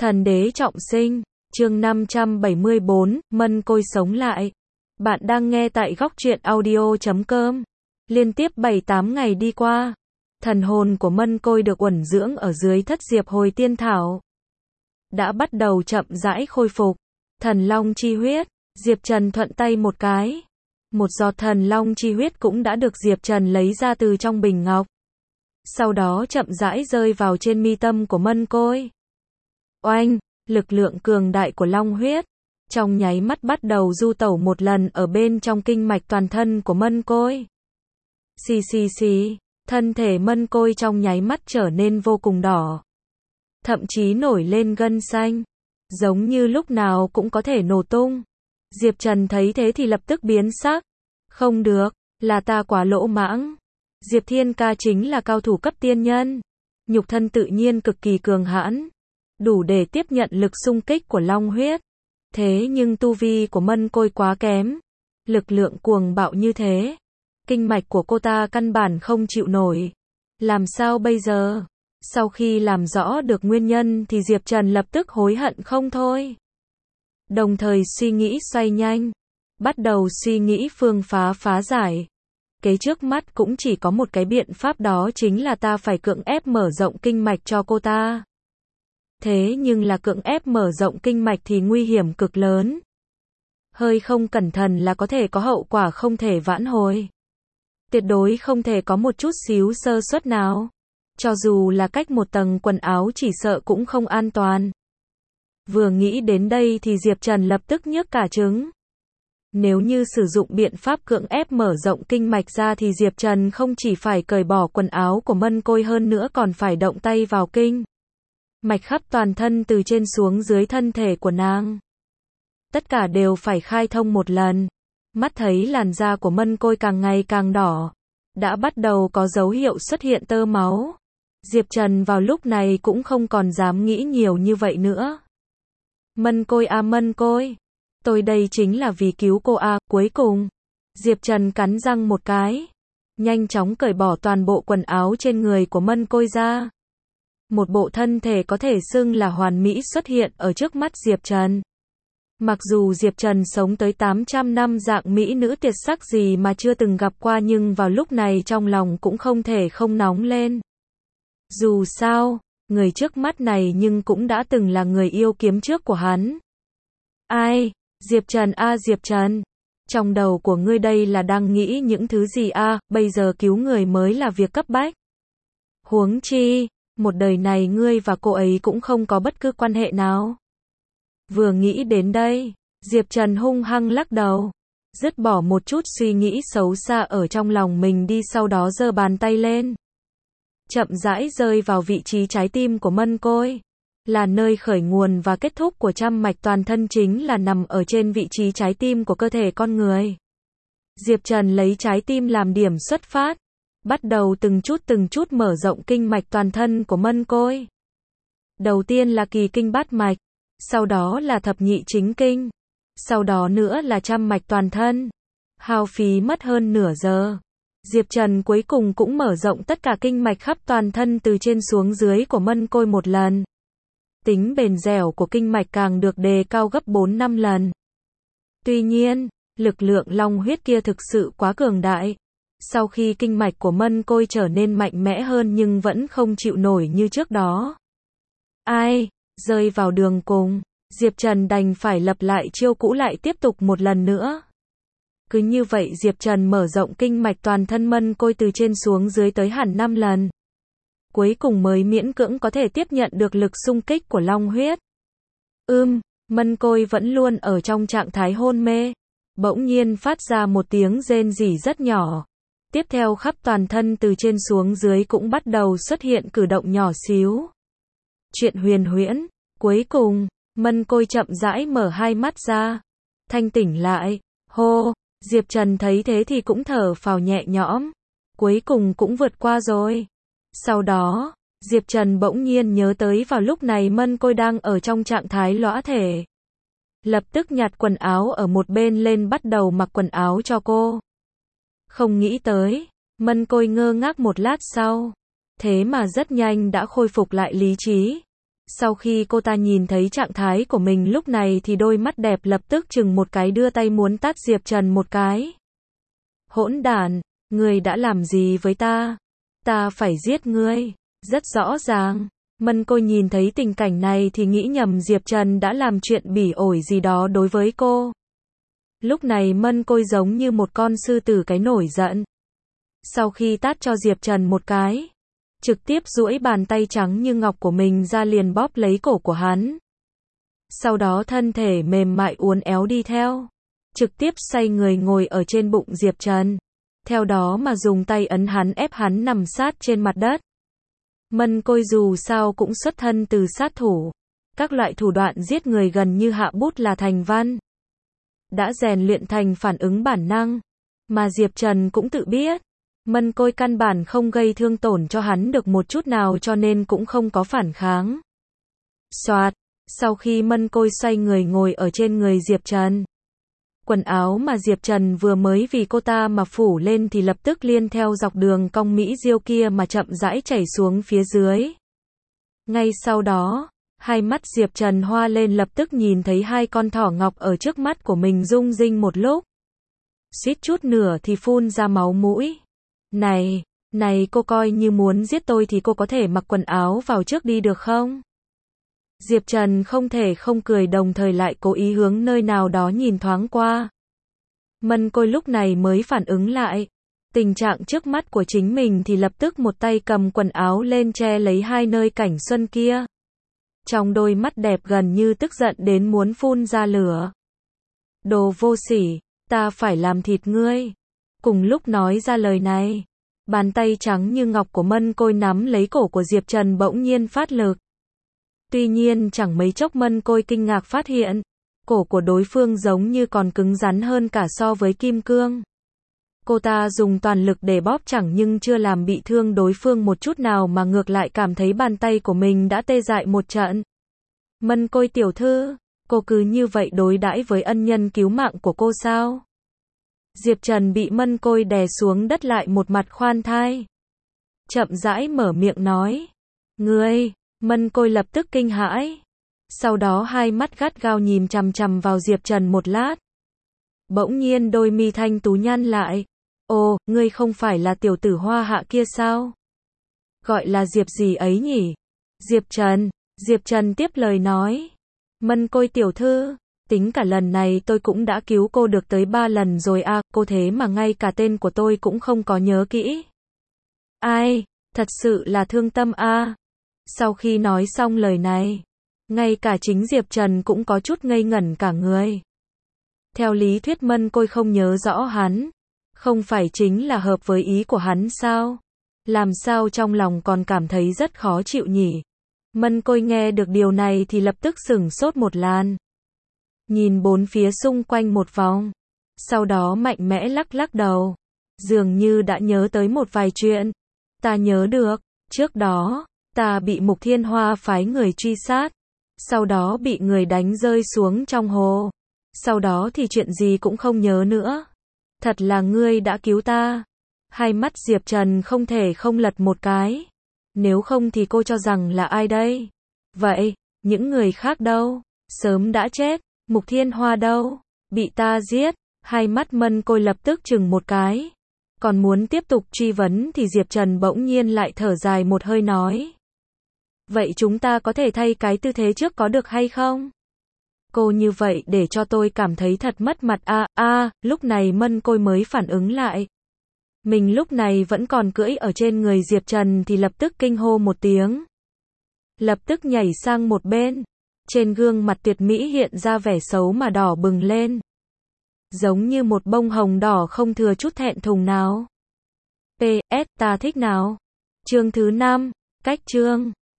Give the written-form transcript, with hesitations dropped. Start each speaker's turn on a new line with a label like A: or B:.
A: Thần đế trọng sinh, chương 574, Mân Côi sống lại. Bạn đang nghe tại góc truyện audio.com. Liên tiếp 7-8 ngày đi qua, thần hồn của Mân Côi được uẩn dưỡng ở dưới thất diệp hồi tiên thảo. Đã bắt đầu chậm rãi khôi phục. Thần long chi huyết, Diệp Trần thuận tay một cái. Một giọt thần long chi huyết cũng đã được Diệp Trần lấy ra từ trong bình ngọc. Sau đó chậm rãi rơi vào trên mi tâm của Mân Côi. Oanh, lực lượng cường đại của long huyết, trong nháy mắt bắt đầu du tẩu một lần ở bên trong kinh mạch toàn thân của Mân Côi. Xì, thân thể Mân Côi trong nháy mắt trở nên vô cùng đỏ. Thậm chí nổi lên gân xanh, giống như lúc nào cũng có thể nổ tung. Diệp Trần thấy thế thì lập tức biến sắc. Không được, là ta quá lỗ mãng. Diệp Thiên Ca chính là cao thủ cấp tiên nhân. Nhục thân tự nhiên cực kỳ cường hãn, đủ để tiếp nhận lực xung kích của long huyết. Thế nhưng tu vi của Mân Côi quá kém. Lực lượng cuồng bạo như thế, kinh mạch của cô ta căn bản không chịu nổi. Làm sao bây giờ? Sau khi làm rõ được nguyên nhân thì Diệp Trần lập tức hối hận không thôi. Đồng thời suy nghĩ xoay nhanh, bắt đầu suy nghĩ phương phá giải. Kế trước mắt cũng chỉ có một cái biện pháp, đó chính là ta phải cưỡng ép mở rộng kinh mạch cho cô ta. Thế nhưng là cưỡng ép mở rộng kinh mạch thì nguy hiểm cực lớn. Hơi không cẩn thận là có thể có hậu quả không thể vãn hồi. Tuyệt đối không thể có một chút xíu sơ suất nào. Cho dù là cách một tầng quần áo chỉ sợ cũng không an toàn. Vừa nghĩ đến đây thì Diệp Trần lập tức nhức cả trứng. Nếu như sử dụng biện pháp cưỡng ép mở rộng kinh mạch ra thì Diệp Trần không chỉ phải cởi bỏ quần áo của Mân Côi, hơn nữa còn phải động tay vào kinh mạch khắp toàn thân từ trên xuống dưới thân thể của nàng. Tất cả đều phải khai thông một lần. Mắt thấy làn da của Mân Côi càng ngày càng đỏ, đã bắt đầu có dấu hiệu xuất hiện tơ máu. Diệp Trần vào lúc này cũng không còn dám nghĩ nhiều như vậy nữa. Mân Côi à, Mân Côi, tôi đây chính là vì cứu cô à. Cuối cùng, Diệp Trần cắn răng một cái, nhanh chóng cởi bỏ toàn bộ quần áo trên người của Mân Côi ra. Một bộ thân thể có thể xưng là hoàn mỹ xuất hiện ở trước mắt Diệp Trần. Mặc dù Diệp Trần sống tới 800 năm, dạng mỹ nữ tuyệt sắc gì mà chưa từng gặp qua, nhưng vào lúc này trong lòng cũng không thể không nóng lên. Dù sao, người trước mắt này nhưng cũng đã từng là người yêu kiếm trước của hắn. Ai? Diệp Trần à, Diệp Trần, trong đầu của ngươi đây là đang nghĩ những thứ gì à? Bây giờ cứu người mới là việc cấp bách. Huống chi, một đời này ngươi và cô ấy cũng không có bất cứ quan hệ nào. Vừa nghĩ đến đây, Diệp Trần hung hăng lắc đầu, dứt bỏ một chút suy nghĩ xấu xa ở trong lòng mình đi, sau đó giơ bàn tay lên, chậm rãi rơi vào vị trí trái tim của Mân Côi. Là nơi khởi nguồn và kết thúc của trăm mạch toàn thân, chính là nằm ở trên vị trí trái tim của cơ thể con người. Diệp Trần lấy trái tim làm điểm xuất phát, bắt đầu từng chút mở rộng kinh mạch toàn thân của Mân Côi. Đầu tiên là kỳ kinh bát mạch, sau đó là thập nhị chính kinh, sau đó nữa là trăm mạch toàn thân. Hao phí mất hơn nửa giờ, Diệp Trần cuối cùng cũng mở rộng tất cả kinh mạch khắp toàn thân từ trên xuống dưới của Mân Côi một lần. Tính bền dẻo của kinh mạch càng được đề cao gấp 4-5 lần. Tuy nhiên, lực lượng long huyết kia thực sự quá cường đại. Sau khi kinh mạch của Mân Côi trở nên mạnh mẽ hơn nhưng vẫn không chịu nổi như trước đó. Ai? Rơi vào đường cùng, Diệp Trần đành phải lập lại chiêu cũ, lại tiếp tục một lần nữa. Cứ như vậy Diệp Trần mở rộng kinh mạch toàn thân Mân Côi từ trên xuống dưới tới hẳn 5 lần. Cuối cùng mới miễn cưỡng có thể tiếp nhận được lực xung kích của long huyết. Mân Côi vẫn luôn ở trong trạng thái hôn mê, bỗng nhiên phát ra một tiếng rên rỉ rất nhỏ. Tiếp theo khắp toàn thân từ trên xuống dưới cũng bắt đầu xuất hiện cử động nhỏ xíu. Chuyện huyền huyễn. Cuối cùng, Mân Côi chậm rãi mở hai mắt ra, thanh tỉnh lại. Hô, Diệp Trần thấy thế thì cũng thở phào nhẹ nhõm. Cuối cùng cũng vượt qua rồi. Sau đó, Diệp Trần bỗng nhiên nhớ tới vào lúc này Mân Côi đang ở trong trạng thái lõa thể. Lập tức nhặt quần áo ở một bên lên, bắt đầu mặc quần áo cho cô. Không nghĩ tới, Mân Côi ngơ ngác một lát sau, thế mà rất nhanh đã khôi phục lại lý trí. Sau khi cô ta nhìn thấy trạng thái của mình lúc này thì đôi mắt đẹp lập tức chừng một cái, đưa tay muốn tát Diệp Trần một cái. Hỗn đản, ngươi đã làm gì với ta? Ta phải giết ngươi. Rất rõ ràng. Mân Côi nhìn thấy tình cảnh này thì nghĩ nhầm Diệp Trần đã làm chuyện bỉ ổi gì đó đối với cô. Lúc này Mân Côi giống như một con sư tử cái nổi giận. Sau khi tát cho Diệp Trần một cái, trực tiếp duỗi bàn tay trắng như ngọc của mình ra liền bóp lấy cổ của hắn. Sau đó thân thể mềm mại uốn éo đi theo, trực tiếp xoay người ngồi ở trên bụng Diệp Trần. Theo đó mà dùng tay ấn hắn, ép hắn nằm sát trên mặt đất. Mân Côi dù sao cũng xuất thân từ sát thủ. Các loại thủ đoạn giết người gần như hạ bút là thành văn. Đã rèn luyện thành phản ứng bản năng. Mà Diệp Trần cũng tự biết. Mân Côi căn bản không gây thương tổn cho hắn được một chút nào cho nên cũng không có phản kháng. Soạt, sau khi Mân Côi xoay người ngồi ở trên người Diệp Trần. Quần áo mà Diệp Trần vừa mới vì cô ta mà phủ lên thì lập tức liên theo dọc đường cong mỹ diêu kia mà chậm rãi chảy xuống phía dưới. Ngay sau đó, hai mắt Diệp Trần hoa lên, lập tức nhìn thấy hai con thỏ ngọc ở trước mắt của mình rung rinh một lúc. Suýt chút nữa thì phun ra máu mũi. Này cô coi như muốn giết tôi thì cô có thể mặc quần áo vào trước đi được không? Diệp Trần không thể không cười, đồng thời lại cố ý hướng nơi nào đó nhìn thoáng qua. Mân Côi lúc này mới phản ứng lại. Tình trạng trước mắt của chính mình thì lập tức một tay cầm quần áo lên che lấy hai nơi cảnh xuân kia. Trong đôi mắt đẹp gần như tức giận đến muốn phun ra lửa. Đồ vô sỉ, ta phải làm thịt ngươi. Cùng lúc nói ra lời này, bàn tay trắng như ngọc của Mân Côi nắm lấy cổ của Diệp Trần bỗng nhiên phát lực. Tuy nhiên chẳng mấy chốc Mân Côi kinh ngạc phát hiện, cổ của đối phương giống như còn cứng rắn hơn cả so với kim cương. Cô ta dùng toàn lực để bóp chẳng nhưng chưa làm bị thương đối phương một chút nào mà ngược lại cảm thấy bàn tay của mình đã tê dại một trận. Mân Côi tiểu thư, cô cứ như vậy đối đãi với ân nhân cứu mạng của cô sao? Diệp Trần bị Mân Côi đè xuống đất lại một mặt khoan thai. Chậm rãi mở miệng nói. Ngươi, Mân Côi lập tức kinh hãi. Sau đó hai mắt gắt gao nhìn chằm chằm vào Diệp Trần một lát. Bỗng nhiên đôi mi thanh tú nhăn lại. Ồ, ngươi không phải là tiểu tử Hoa Hạ kia sao? Gọi là Diệp gì ấy nhỉ? Diệp Trần tiếp lời nói. Mân Côi tiểu thư, tính cả lần này tôi cũng đã cứu cô được tới 3 lần rồi à, cô thế mà ngay cả tên của tôi cũng không có nhớ kỹ. Ai, thật sự là thương tâm à. Sau khi nói xong lời này, ngay cả chính Diệp Trần cũng có chút ngây ngẩn cả người. Theo lý thuyết Mân Côi không nhớ rõ hắn, không phải chính là hợp với ý của hắn sao? Làm sao trong lòng còn cảm thấy rất khó chịu nhỉ? Mân Côi nghe được điều này thì lập tức sửng sốt một làn. Nhìn bốn phía xung quanh một vòng, sau đó mạnh mẽ lắc lắc đầu, dường như đã nhớ tới một vài chuyện. Ta nhớ được, trước đó, ta bị Mục Thiên Hoa phái người truy sát, sau đó bị người đánh rơi xuống trong hồ. Sau đó thì chuyện gì cũng không nhớ nữa. Thật là ngươi đã cứu ta. Hai mắt Diệp Trần không thể không lật một cái. Nếu không thì cô cho rằng là ai đây? Vậy, những người khác đâu? Sớm đã chết. Mục Thiên Hoa đâu? Bị ta giết. Hai mắt Mân Côi lập tức chừng một cái. Còn muốn tiếp tục truy vấn thì Diệp Trần bỗng nhiên lại thở dài một hơi nói. Vậy chúng ta có thể thay cái tư thế trước có được hay không? Cô như vậy để cho tôi cảm thấy thật mất mặt lúc này Mân Côi mới phản ứng lại. Mình lúc này vẫn còn cưỡi ở trên người Diệp Trần thì lập tức kinh hô một tiếng. Lập tức nhảy sang một bên. Trên gương mặt tuyệt mỹ hiện ra vẻ xấu mà đỏ bừng lên. Giống như một bông hồng đỏ không thừa chút thẹn thùng nào. PS, ta thích nào. Chương thứ 5, cách chương.